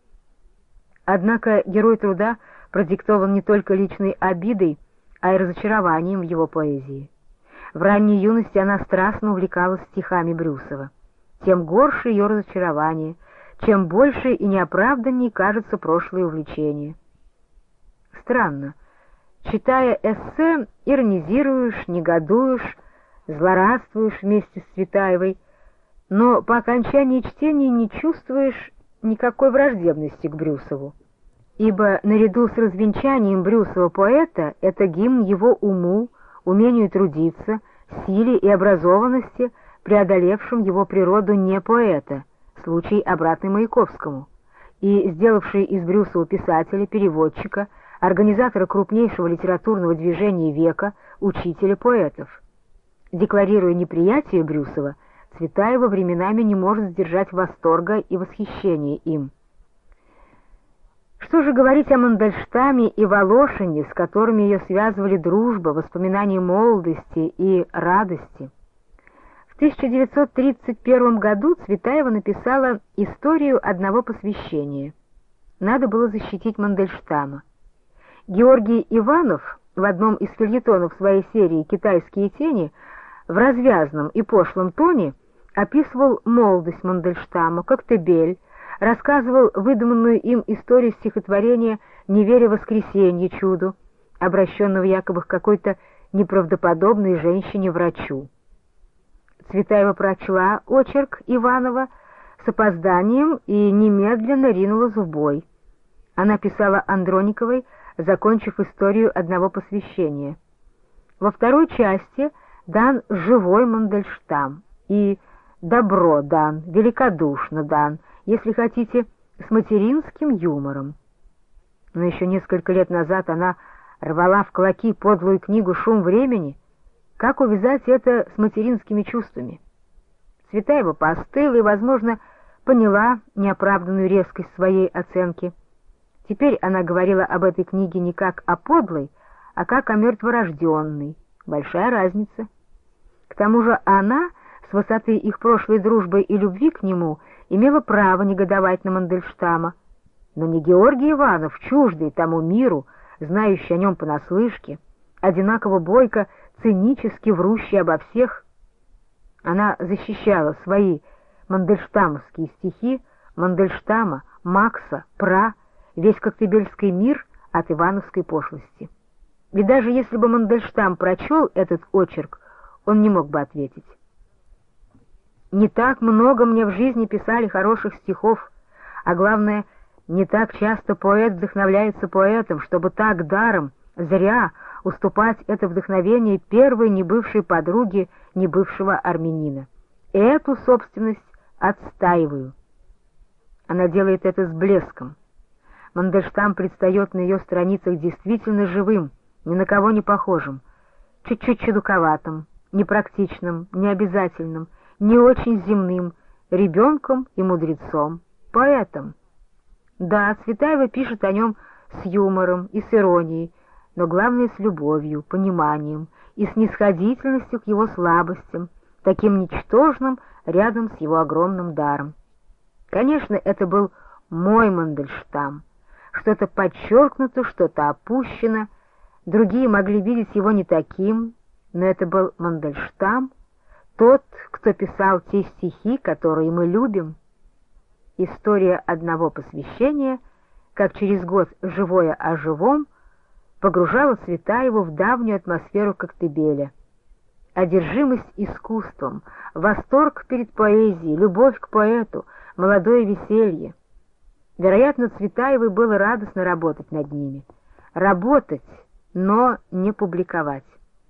Однако «Герой труда» продиктован не только личной обидой, а и разочарованием в его поэзии. В ранней юности она страстно увлекалась стихами Брюсова. Тем горше ее разочарование, чем больше и неоправданней кажется прошлое увлечение. Странно. Читая эссе, иронизируешь, негодуешь, злорадствуешь вместе с Цветаевой, но по окончании чтения не чувствуешь никакой враждебности к Брюсову, ибо наряду с развенчанием Брюсова поэта это гимн его уму, умению трудиться, силе и образованности, преодолевшим его природу не поэта, случай обратный Маяковскому, и сделавший из Брюсова писателя, переводчика, организатора крупнейшего литературного движения века, учителя поэтов. Декларируя неприятие Брюсова, Цветаева временами не может сдержать восторга и восхищения им. Что же говорить о Мандельштаме и Волошине, с которыми ее связывали дружба, воспоминания молодости и радости? В тысяча девятьсот тридцать первом году Цветаева написала историю одного посвящения. Надо было защитить Мандельштама. Георгий Иванов в одном из фельетонов своей серии «Китайские тени» в развязном и пошлом тоне описывал молодость Мандельштама, Коктебель, рассказывал выдуманную им историю стихотворения «Не веря воскресенье чуду», обращенного якобы к какой-то неправдоподобной женщине-врачу. Цветаева прочла очерк Иванова с опозданием и немедленно ринулась в бой. Она писала Андрониковой, закончив историю одного посвящения. Во второй части дан живой Мандельштам, и добро дан, великодушно дан, если хотите, с материнским юмором. Но еще несколько лет назад она рвала в клоки подлую книгу «Шум времени». Как увязать это с материнскими чувствами? Цветаева поостыла и, возможно, поняла неоправданную резкость своей оценки. Теперь она говорила об этой книге не как о подлой, а как о мертворожденной. Большая разница. К тому же она, с высоты их прошлой дружбы и любви к нему, имела право негодовать на Мандельштама. Но не Георгий Иванов, чуждый тому миру, знающий о нем понаслышке, одинаково бойко, цинически врущий обо всех. Она защищала свои мандельштамовские стихи, Мандельштама, Макса, Пра, весь коктебельский мир от ивановской пошлости. И даже если бы Мандельштам прочел этот очерк, он не мог бы ответить. Не так много мне в жизни писали хороших стихов, а главное, не так часто поэт вдохновляется поэтом, чтобы так даром, зря уступать это вдохновение первой небывшей подруге небывшего армянина. Эту собственность отстаиваю. Она делает это с блеском. Мандельштам предстает на ее страницах действительно живым, ни на кого не похожим, чуть-чуть чудаковатым, непрактичным, необязательным, не очень земным, ребенком и мудрецом, поэтом. Да, Цветаева пишет о нем с юмором и с иронией, но главное с любовью, пониманием и снисходительностью к его слабостям, таким ничтожным рядом с его огромным даром. Конечно, это был мой Мандельштам. Что-то подчеркнуто, что-то опущено. Другие могли видеть его не таким, но это был Мандельштам, тот, кто писал те стихи, которые мы любим. История одного посвящения, как через год «Живое о живом», погружала Цветаеву в давнюю атмосферу Коктебеля. Одержимость искусством, восторг перед поэзией, любовь к поэту, молодое веселье. Вероятно, Цветаевой было радостно работать над ними. Работать, но не публиковать.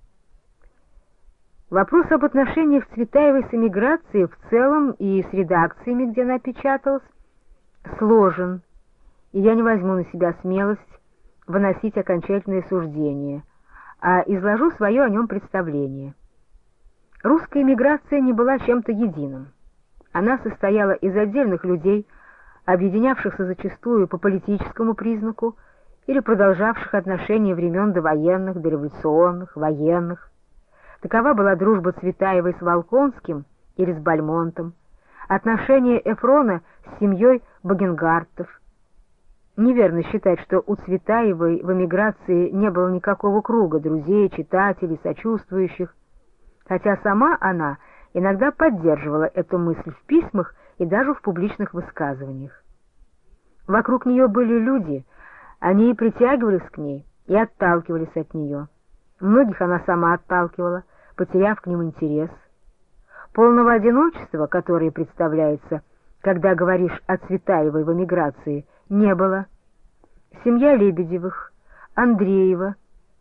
Вопрос об отношениях Цветаевой с эмиграцией в целом и с редакциями, где она печаталась, сложен, и я не возьму на себя смелость выносить окончательные суждения, а изложу свое о нем представление. Русская эмиграция не была чем-то единым. Она состояла из отдельных людей, объединявшихся зачастую по политическому признаку или продолжавших отношения времен довоенных, дореволюционных, военных. Такова была дружба Цветаевой с Волконским или с Бальмонтом, отношения Эфрона с семьей Багенгартов. Неверно считать, что у Цветаевой в эмиграции не было никакого круга друзей, читателей, сочувствующих, хотя сама она иногда поддерживала эту мысль в письмах и даже в публичных высказываниях. Вокруг нее были люди, они и притягивались к ней, и отталкивались от нее. Многих она сама отталкивала, потеряв к ним интерес. Полного одиночества, которое представляется, когда говоришь о Цветаевой в эмиграции, не было. Семья Лебедевых, Андреева,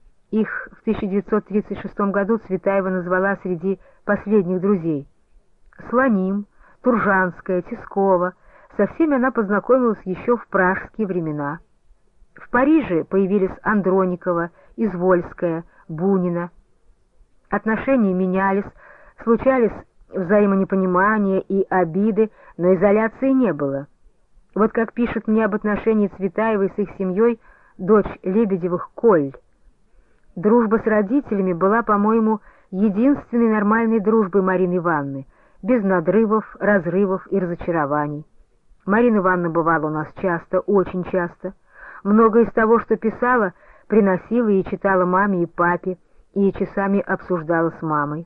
их в тысяча девятьсот тридцать шестом году Цветаева назвала среди последних друзей, Слоним, Туржанская, Тискова, со всеми она познакомилась еще в пражские времена. В Париже появились Андроникова, Извольская, Бунина. Отношения менялись, случались взаимонепонимания и обиды, но изоляции не было. Вот как пишет мне об отношении Цветаевой с их семьей дочь Лебедевых Коль. Дружба с родителями была, по-моему, единственной нормальной дружбой Марины Ивановны, без надрывов, разрывов и разочарований. Марина Ивановна бывала у нас часто, очень часто. Многое из того, что писала, приносила и читала маме и папе, и часами обсуждала с мамой.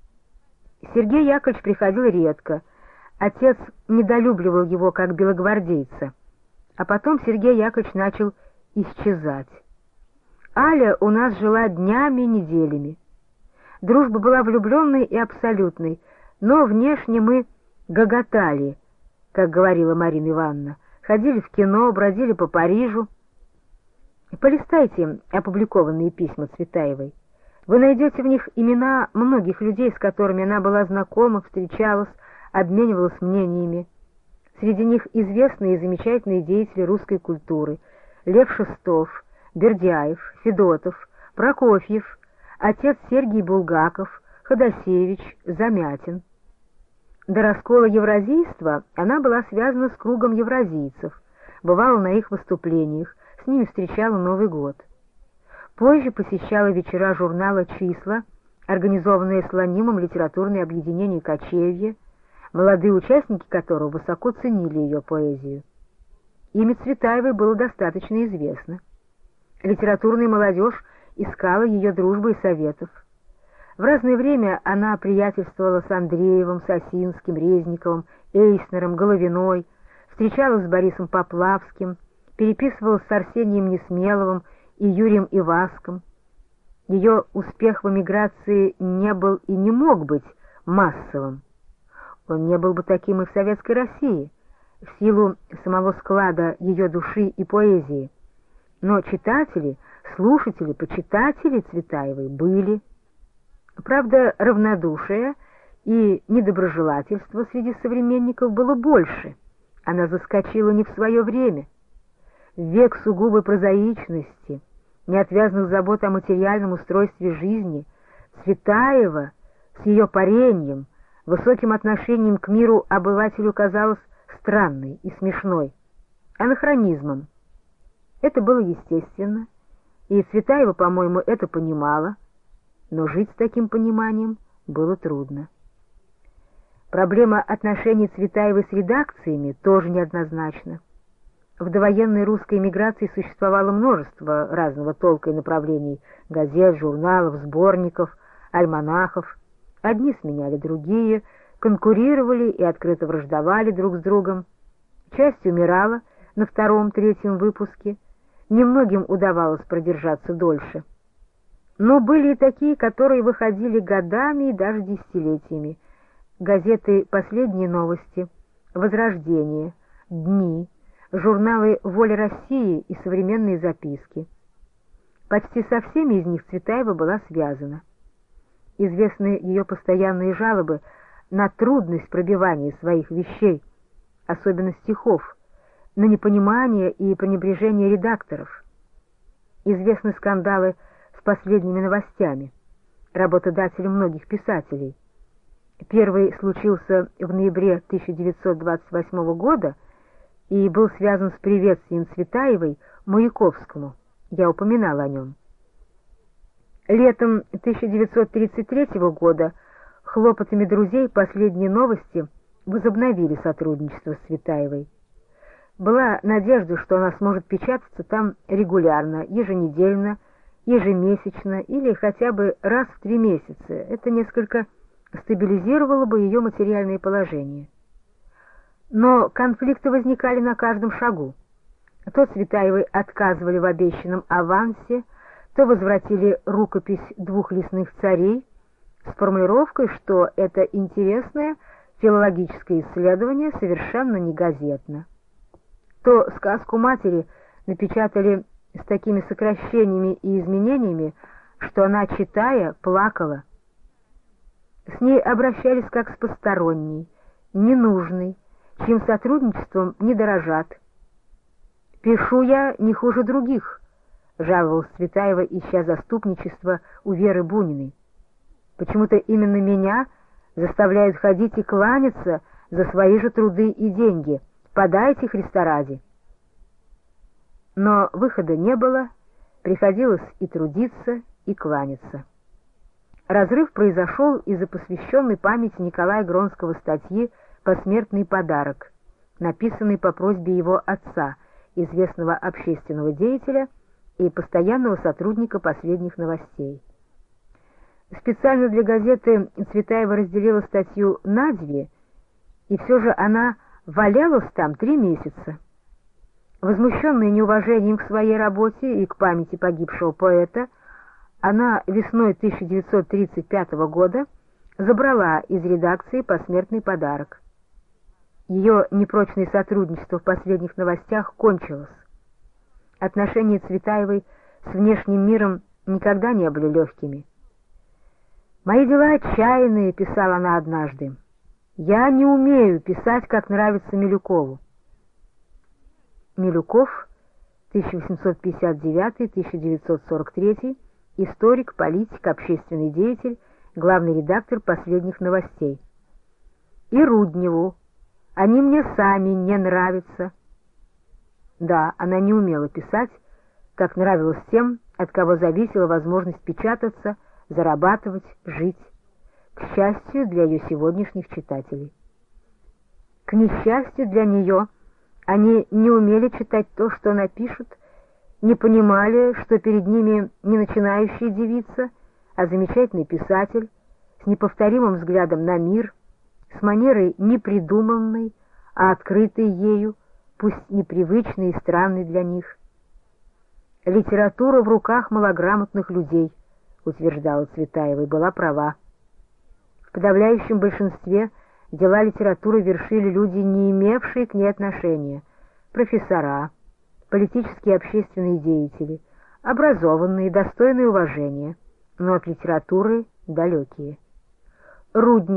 Сергей Яковлевич приходил редко. Отец недолюбливал его как белогвардейца. А потом Сергей Яковлевич начал исчезать. Аля у нас жила днями, неделями. Дружба была влюбленной и абсолютной, но внешне мы гоготали, как говорила Марина Ивановна, ходили в кино, бродили по Парижу. Полистайте опубликованные письма Цветаевой. Вы найдете в них имена многих людей, с которыми она была знакома, встречалась, обменивалась мнениями. Среди них известные и замечательные деятели русской культуры: Лев Шестов, Бердяев, Федотов, Прокофьев, отец Сергий Булгаков, Ходосевич, Замятин. До раскола евразийства она была связана с кругом евразийцев, бывала на их выступлениях, с ними встречала Новый год. Позже посещала вечера журнала «Числа», организованные Слонимом литературное объединение «Кочевье», молодые участники которого высоко ценили ее поэзию. Имя Цветаевой было достаточно известно. Литературная молодежь искала ее дружбы и советов. В разное время она приятельствовала с Андреевым, Сосинским, Резниковым, Эйснером, Головиной, встречалась с Борисом Поплавским, переписывалась с Арсением Несмеловым и Юрием Иваском. Ее успех в эмиграции не был и не мог быть массовым. Он не был бы таким и в Советской России, в силу самого склада ее души и поэзии. Но читатели, слушатели, почитатели Цветаевой были. Правда, равнодушие и недоброжелательства среди современников было больше. Она заскочила не в свое время. В век сугубой прозаичности, неотвязных забот о материальном устройстве жизни, Цветаева с ее пареньем, высоким отношением к миру обывателю казалась странной и смешной, анахронизмом. Это было естественно, и Цветаева, по-моему, это понимала, но жить с таким пониманием было трудно. Проблема отношений Цветаевой с редакциями тоже неоднозначна. В довоенной русской эмиграции существовало множество разного толка и направлений — газет, журналов, сборников, альманахов. Одни сменяли другие, конкурировали и открыто враждовали друг с другом. Часть умирала на втором-третьем выпуске, немногим удавалось продержаться дольше. Но были и такие, которые выходили годами и даже десятилетиями. Газеты «Последние новости», «Возрождение», «Дни», журналы «Воля России» и «Современные записки». Почти со всеми из них Цветаева была связана. Известны ее постоянные жалобы на трудность пробивания своих вещей, особенно стихов, на непонимание и пренебрежение редакторов. Известны скандалы с последними новостями, работодателем многих писателей. Первый случился в ноябре тысяча девятьсот двадцать восьмого года и был связан с приветствием Цветаевой Маяковскому. Я упоминала о нем. Летом тысяча девятьсот тридцать третьего года хлопотами друзей «Последние новости» возобновили сотрудничество с Цветаевой. Была надежда, что она сможет печататься там регулярно, еженедельно, ежемесячно или хотя бы раз в три месяца. Это несколько стабилизировало бы ее материальное положение. Но конфликты возникали на каждом шагу. То Цветаевой отказывали в обещанном авансе, то возвратили рукопись «Двух лесных царей» с формулировкой, что это интересное филологическое исследование совершенно не газетно. То сказку матери напечатали с такими сокращениями и изменениями, что она, читая, плакала. С ней обращались как с посторонней, ненужной, чьим сотрудничеством не дорожат. «Пишу я не хуже других», — жаловалась Цветаева, ища заступничество у Веры Буниной. «Почему-то именно меня заставляют ходить и кланяться за свои же труды и деньги. Подайте, Христа ради». Но выхода не было, приходилось и трудиться, и кланяться. Разрыв произошел из-за посвященной памяти Николая Гронского статьи «Посмертный подарок», написанной по просьбе его отца, известного общественного деятеля и постоянного сотрудника «Последних новостей». Специально для газеты Цветаева разделила статью на две, и все же она валялась там три месяца. Возмущенная неуважением к своей работе и к памяти погибшего поэта, она весной тысяча девятьсот тридцать пятого года забрала из редакции «Посмертный подарок». Ее непрочное сотрудничество в «Последних новостях» кончилось. Отношения Цветаевой с внешним миром никогда не были легкими. «Мои дела отчаянные», — писала она однажды. «Я не умею писать, как нравится Милюкову». Милюков, тысяча восемьсот пятьдесят девятый — тысяча девятьсот сорок третий, историк, политик, общественный деятель, главный редактор «Последних новостей». И Рудневу: «Они мне сами не нравятся». Да, она не умела писать, как нравилось тем, от кого зависела возможность печататься, зарабатывать, жить. К счастью для ее сегодняшних читателей. К несчастью для нее, они не умели читать то, что напишут, не понимали, что перед ними не начинающая девица, а замечательный писатель с неповторимым взглядом на мир, с манерой непридуманной, а открытой ею, пусть непривычной и странной для них. «Литература в руках малограмотных людей», — утверждала Цветаева, и была права. В подавляющем большинстве дела литературы вершили люди, не имевшие к ней отношения, профессора, политические и общественные деятели, образованные, достойные уважения, но от литературы далекие. Руднев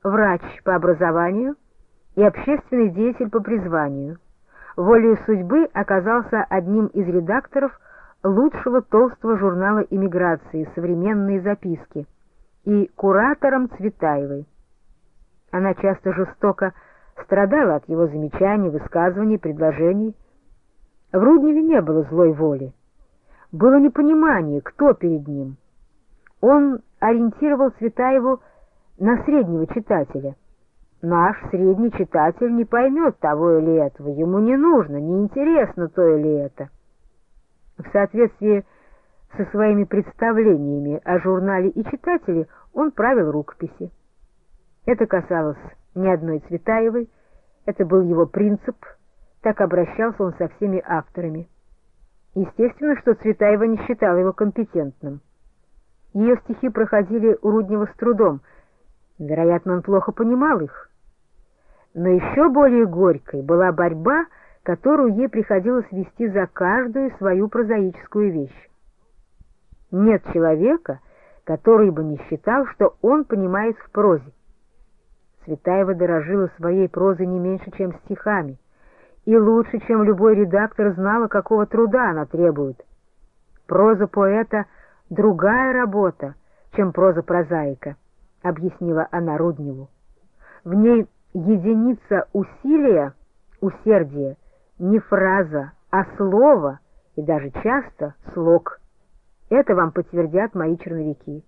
врач по образованию и общественный деятель по призванию. Волею судьбы оказался одним из редакторов лучшего толстого журнала эмиграции «Современные записки» и куратором Цветаевой. Она часто жестоко страдала от его замечаний, высказываний, предложений. В Рудневе не было злой воли. Было непонимание, кто перед ним. Он ориентировал Цветаеву на среднего читателя. Наш средний читатель не поймет того или этого, ему не нужно, не интересно то или это. В соответствии со своими представлениями о журнале и читателе он правил рукописи. Это касалось ни одной Цветаевой, это был его принцип, так обращался он со всеми авторами. Естественно, что Цветаева не считала его компетентным. Ее стихи проходили у Руднева с трудом, вероятно, он плохо понимал их. Но еще более горькой была борьба, которую ей приходилось вести за каждую свою прозаическую вещь. Нет человека, который бы не считал, что он понимает в прозе. Цветаева дорожила своей прозой не меньше, чем стихами, и лучше, чем любой редактор, знала, какого труда она требует. Проза поэта — другая работа, чем проза прозаика, объяснила она Рудневу. В ней единица усилия, усердия, не фраза, а слово, и даже часто слог. Это вам подтвердят мои черновики.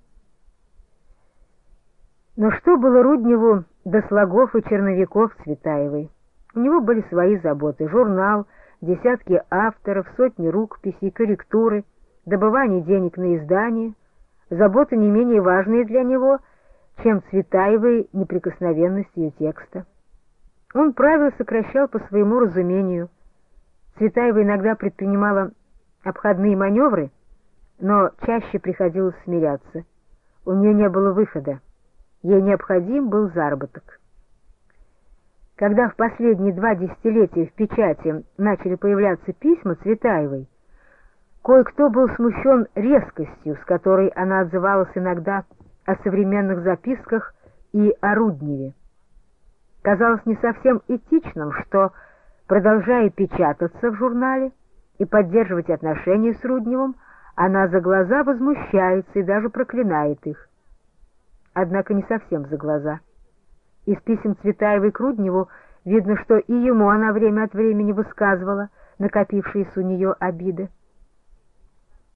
Но что было Рудневу до слогов и черновиков Цветаевой? У него были свои заботы: журнал, десятки авторов, сотни рукописей, корректуры, добывание денег на издание, заботы не менее важные для него, чем Цветаевой неприкосновенность ее текста. Он правил и сокращал по своему разумению. Цветаева иногда предпринимала обходные маневры, но чаще приходилось смиряться. У нее не было выхода. Ей необходим был заработок. Когда в последние два десятилетия в печати начали появляться письма Цветаевой, кое-кто был смущен резкостью, с которой она отзывалась иногда о современных записках и о Рудневе. Казалось не совсем этичным, что, продолжая печататься в журнале и поддерживать отношения с Рудневым, она за глаза возмущается и даже проклинает их. Однако не совсем за глаза. Из писем Цветаевой к Рудневу видно, что и ему она время от времени высказывала накопившиеся у нее обиды.